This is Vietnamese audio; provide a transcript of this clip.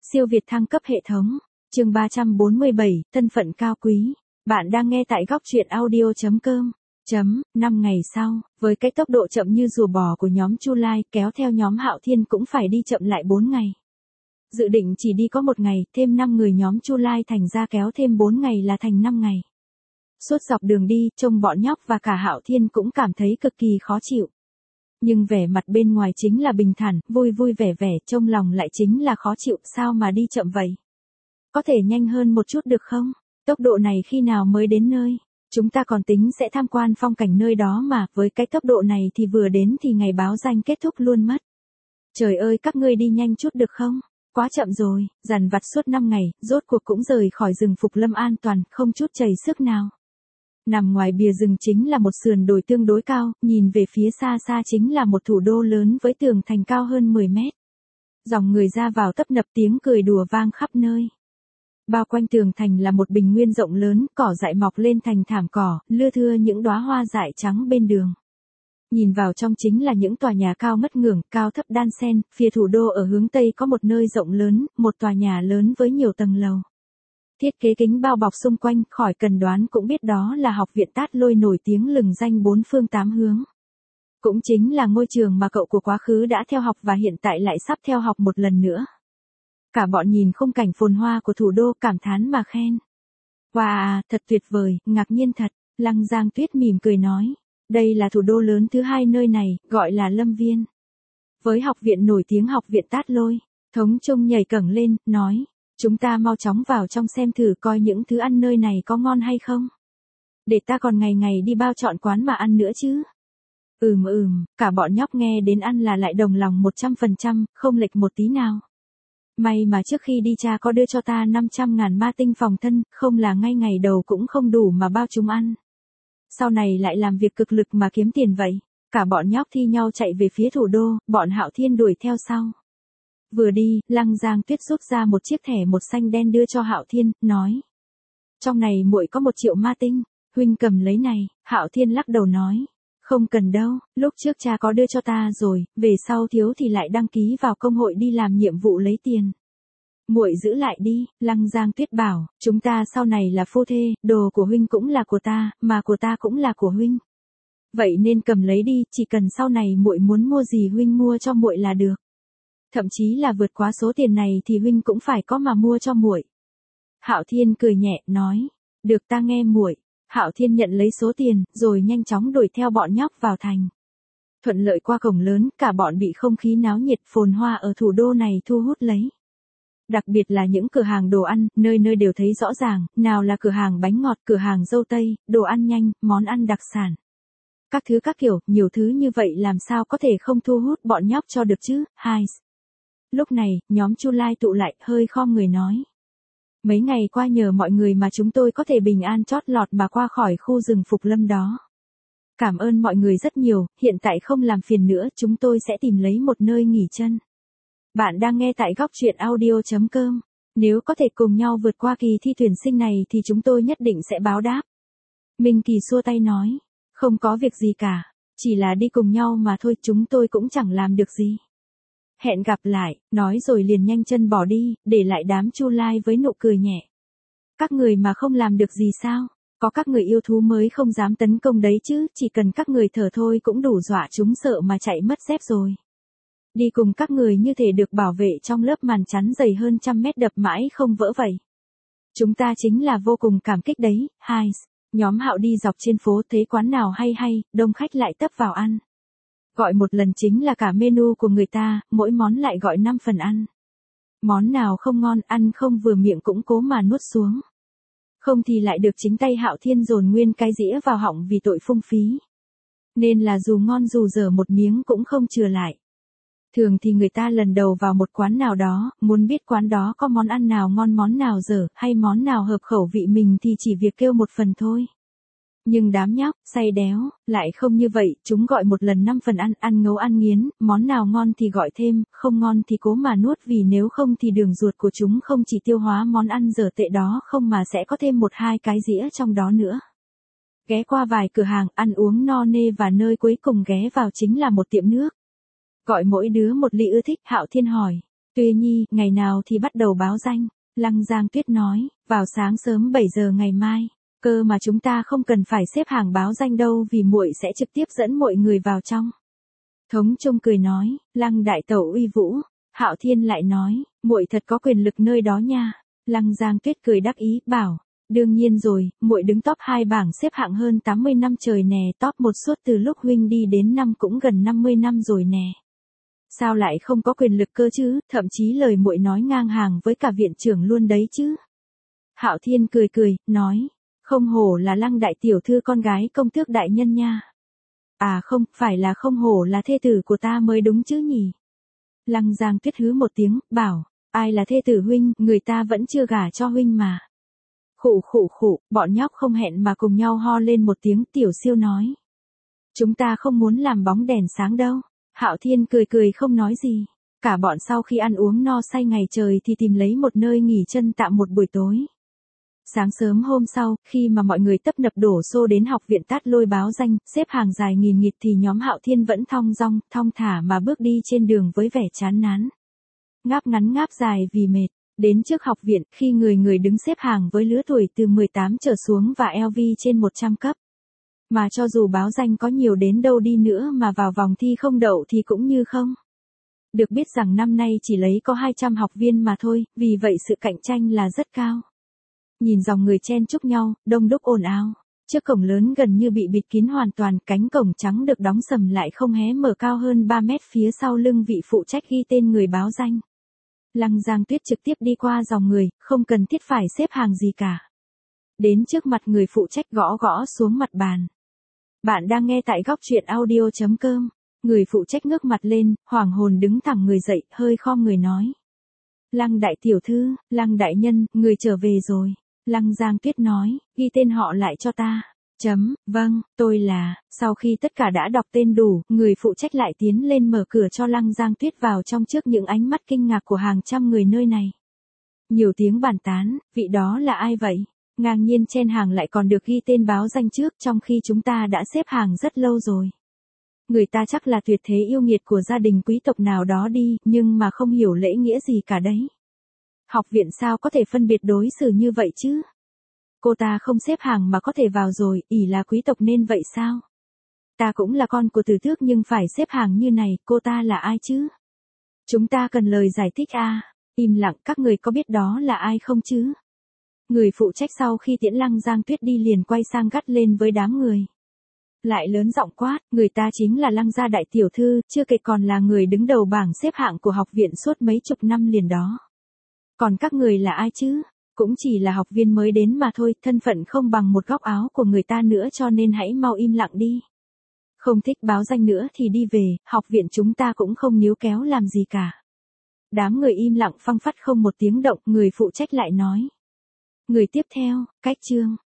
Siêu Việt thăng cấp hệ thống. Chương 347, thân phận cao quý. Bạn đang nghe tại góc truyện audio.com. 5 ngày sau, với cái tốc độ chậm như rùa bò của nhóm Chu Lai, kéo theo nhóm Hạo Thiên cũng phải đi chậm lại 4 ngày. Dự định chỉ đi có 1 ngày, thêm 5 người nhóm Chu Lai thành ra kéo thêm 4 ngày là thành 5 ngày. Suốt dọc đường đi, trông bọn nhóc và cả Hạo Thiên cũng cảm thấy cực kỳ khó chịu. Nhưng vẻ mặt bên ngoài chính là bình thản, vui vui vẻ vẻ, trong lòng lại chính là khó chịu, sao mà đi chậm vậy? Có thể nhanh hơn một chút được không? Tốc độ này khi nào mới đến nơi? Chúng ta còn tính sẽ tham quan phong cảnh nơi đó mà, với cái tốc độ này thì vừa đến thì ngày báo danh kết thúc luôn mất. Trời ơi, các ngươi đi nhanh chút được không? Quá chậm rồi, dằn vặt suốt 5 ngày, rốt cuộc cũng rời khỏi rừng Phục Lâm an toàn, không chút chầy sức nào. Nằm ngoài bìa rừng chính là một sườn đồi tương đối cao, nhìn về phía xa xa chính là một thủ đô lớn với tường thành cao hơn 10 mét. Dòng người ra vào tấp nập, tiếng cười đùa vang khắp nơi. Bao quanh tường thành là một bình nguyên rộng lớn, cỏ dại mọc lên thành thảm cỏ, lưa thưa những đóa hoa dại trắng bên đường. Nhìn vào trong chính là những tòa nhà cao ngất ngưởng, cao thấp đan xen, phía thủ đô ở hướng Tây có một nơi rộng lớn, một tòa nhà lớn với nhiều tầng lầu. Thiết kế kính bao bọc xung quanh, khỏi cần đoán cũng biết đó là học viện Tát Lôi nổi tiếng lừng danh 4 phương 8 hướng. Cũng chính là ngôi trường mà cậu của quá khứ đã theo học và hiện tại lại sắp theo học một lần nữa. Cả bọn nhìn khung cảnh phồn hoa của thủ đô cảm thán mà khen. Wow, thật tuyệt vời, ngạc nhiên thật, Lăng Giang Tuyết mỉm cười nói. Đây là thủ đô lớn thứ 2 nơi này, gọi là Lâm Viên. Với học viện nổi tiếng học viện Tát Lôi, Thống Trung nhảy cẫng lên, nói. Chúng ta mau chóng vào trong xem thử coi những thứ ăn nơi này có ngon hay không. Để ta còn ngày ngày đi bao chọn quán mà ăn nữa chứ. Cả bọn nhóc nghe đến ăn là lại đồng lòng 100%, không lệch một tí nào. May mà trước khi đi cha có đưa cho ta 500.000 ma tinh phòng thân, không là ngay ngày đầu cũng không đủ mà bao chúng ăn. Sau này lại làm việc cực lực mà kiếm tiền vậy. Cả bọn nhóc thi nhau chạy về phía thủ đô, bọn Hạo Thiên đuổi theo sau. Vừa đi, Lăng Giang Tuyết rút ra một chiếc thẻ một xanh đen đưa cho Hạo Thiên, nói. Trong này muội có 1 triệu ma tinh, huynh cầm lấy này. Hạo Thiên lắc đầu nói. Không cần đâu, lúc trước cha có đưa cho ta rồi, về sau thiếu thì lại đăng ký vào công hội đi làm nhiệm vụ lấy tiền. Muội giữ lại đi, Lăng Giang Tuyết bảo, chúng ta sau này là phu thê, đồ của huynh cũng là của ta, mà của ta cũng là của huynh. Vậy nên cầm lấy đi, chỉ cần sau này muội muốn mua gì huynh mua cho muội là được. Thậm chí là vượt quá số tiền này thì huynh cũng phải có mà mua cho muội. Hạo Thiên cười nhẹ, nói, được ta nghe muội. Hạo Thiên nhận lấy số tiền, rồi nhanh chóng đuổi theo bọn nhóc vào thành. Thuận lợi qua cổng lớn, cả bọn bị không khí náo nhiệt phồn hoa ở thủ đô này thu hút lấy. Đặc biệt là những cửa hàng đồ ăn, nơi nơi đều thấy rõ ràng, nào là cửa hàng bánh ngọt, cửa hàng dâu tây, đồ ăn nhanh, món ăn đặc sản. Các thứ các kiểu, nhiều thứ như vậy làm sao có thể không thu hút bọn nhóc cho được chứ, hai. Lúc này, nhóm Chu Lai tụ lại, hơi khom người nói. Mấy ngày qua nhờ mọi người mà chúng tôi có thể bình an chót lọt mà qua khỏi khu rừng Phục Lâm đó. Cảm ơn mọi người rất nhiều, hiện tại không làm phiền nữa, chúng tôi sẽ tìm lấy một nơi nghỉ chân. Bạn đang nghe tại góc truyện audio.com. Nếu có thể cùng nhau vượt qua kỳ thi tuyển sinh này thì chúng tôi nhất định sẽ báo đáp. Minh Kỳ xua tay nói, không có việc gì cả, chỉ là đi cùng nhau mà thôi, chúng tôi cũng chẳng làm được gì. Hẹn gặp lại, nói rồi liền nhanh chân bỏ đi, để lại đám Chu Lai với nụ cười nhẹ. Các người mà không làm được gì sao? Có các người yêu thú mới không dám tấn công đấy chứ, chỉ cần các người thở thôi cũng đủ dọa chúng sợ mà chạy mất dép rồi. Đi cùng các người như thể được bảo vệ trong lớp màn chắn dày hơn 100 mét đập mãi không vỡ vậy. Chúng ta chính là vô cùng cảm kích đấy, hai. Nhóm Hạo đi dọc trên phố thấy quán nào hay, đông khách lại tấp vào ăn. Gọi một lần chính là cả menu của người ta, mỗi món lại gọi 5 phần ăn. Món nào không ngon, ăn không vừa miệng cũng cố mà nuốt xuống. Không thì lại được chính tay Hạo Thiên dồn nguyên cái dĩa vào họng vì tội phung phí. Nên là dù ngon dù dở một miếng cũng không chừa lại. Thường thì người ta lần đầu vào một quán nào đó, muốn biết quán đó có món ăn nào ngon món nào dở, hay món nào hợp khẩu vị mình thì chỉ việc kêu một phần thôi. Nhưng đám nhóc, say đéo, lại không như vậy, chúng gọi một lần 5 phần ăn, ăn ngấu ăn nghiến, món nào ngon thì gọi thêm, không ngon thì cố mà nuốt vì nếu không thì đường ruột của chúng không chỉ tiêu hóa món ăn dở tệ đó không mà sẽ có thêm 1-2 cái dĩa trong đó nữa. Ghé qua vài cửa hàng, ăn uống no nê và nơi cuối cùng ghé vào chính là một tiệm nước. Gọi mỗi đứa một ly ưa thích, Hạo Thiên hỏi. Tuy nhi, ngày nào thì bắt đầu báo danh? Lăng Giang Tuyết nói, vào sáng sớm 7 giờ ngày mai. Cơ mà chúng ta không cần phải xếp hàng báo danh đâu vì muội sẽ trực tiếp dẫn mọi người vào trong. Thống Trung cười nói, Lăng đại tẩu uy vũ. Hạo Thiên lại nói, muội thật có quyền lực nơi đó nha. Lăng Giang Tuyết cười đắc ý, bảo, đương nhiên rồi, muội đứng top 2 bảng xếp hạng hơn 80 năm trời nè, top 1 suốt từ lúc huynh đi đến năm cũng gần 50 năm rồi nè. Sao lại không có quyền lực cơ chứ, thậm chí lời muội nói ngang hàng với cả viện trưởng luôn đấy chứ. Hạo Thiên cười cười, nói, không hổ là Lăng đại tiểu thư con gái công tước đại nhân nha. À không, phải là không hổ là thê tử của ta mới đúng chứ nhỉ. Lăng Giang Tuyết hứ một tiếng, bảo, ai là thê tử huynh, người ta vẫn chưa gả cho huynh mà. Khụ khụ khụ, bọn nhóc không hẹn mà cùng nhau ho lên một tiếng. Tiểu Siêu nói, chúng ta không muốn làm bóng đèn sáng đâu. Hạo Thiên cười cười không nói gì. Cả bọn sau khi ăn uống no say ngày trời thì tìm lấy một nơi nghỉ chân tạm một buổi tối. Sáng sớm hôm sau, khi mà mọi người tấp nập đổ xô đến học viện Tát Lôi báo danh, xếp hàng dài nghìn nghịt thì nhóm Hạo Thiên vẫn thong dong, thong thả mà bước đi trên đường với vẻ chán ngán. Ngáp ngắn ngáp dài vì mệt. Đến trước học viện, khi người người đứng xếp hàng với lứa tuổi từ 18 trở xuống và LV trên 100 cấp. Mà cho dù báo danh có nhiều đến đâu đi nữa mà vào vòng thi không đậu thì cũng như không. Được biết rằng năm nay chỉ lấy có 200 học viên mà thôi, vì vậy sự cạnh tranh là rất cao. Nhìn dòng người chen chúc nhau, đông đúc ồn ào. Trước cổng lớn gần như bị bịt kín hoàn toàn, cánh cổng trắng được đóng sầm lại không hé mở cao hơn 3 mét phía sau lưng vị phụ trách ghi tên người báo danh. Lăng Giang Tuyết trực tiếp đi qua dòng người, không cần thiết phải xếp hàng gì cả. Đến trước mặt người phụ trách gõ gõ xuống mặt bàn. Bạn đang nghe tại góc truyện audio.com. Người phụ trách ngước mặt lên, hoảng hồn đứng thẳng người dậy, hơi khom người nói. Lăng đại tiểu thư, Lăng đại nhân, người trở về rồi. Lăng Giang Tuyết nói, ghi tên họ lại cho ta. Vâng, tôi là, sau khi tất cả đã đọc tên đủ, người phụ trách lại tiến lên mở cửa cho Lăng Giang Tuyết vào trong trước những ánh mắt kinh ngạc của hàng trăm người nơi này. Nhiều tiếng bàn tán, vị đó là ai vậy? Ngang nhiên chen hàng lại còn được ghi tên báo danh trước trong khi chúng ta đã xếp hàng rất lâu rồi. Người ta chắc là tuyệt thế yêu nghiệt của gia đình quý tộc nào đó đi, nhưng mà không hiểu lễ nghĩa gì cả đấy. Học viện sao có thể phân biệt đối xử như vậy chứ? Cô ta không xếp hàng mà có thể vào rồi, ỷ là quý tộc nên vậy sao? Ta cũng là con của tử tước nhưng phải xếp hàng như này, cô ta là ai chứ? Chúng ta cần lời giải thích à? Im lặng, các người có biết đó là ai không chứ? Người phụ trách sau khi tiễn Lăng Giang Tuyết đi liền quay sang gắt lên với đám người. Lại lớn giọng quát, người ta chính là Lăng gia đại tiểu thư, chưa kể còn là người đứng đầu bảng xếp hạng của học viện suốt mấy chục năm liền đó. Còn các người là ai chứ? Cũng chỉ là học viên mới đến mà thôi, thân phận không bằng một góc áo của người ta nữa cho nên hãy mau im lặng đi. Không thích báo danh nữa thì đi về, học viện chúng ta cũng không níu kéo làm gì cả. Đám người im lặng phăng phắt không một tiếng động, người phụ trách lại nói. Người tiếp theo, cách chương.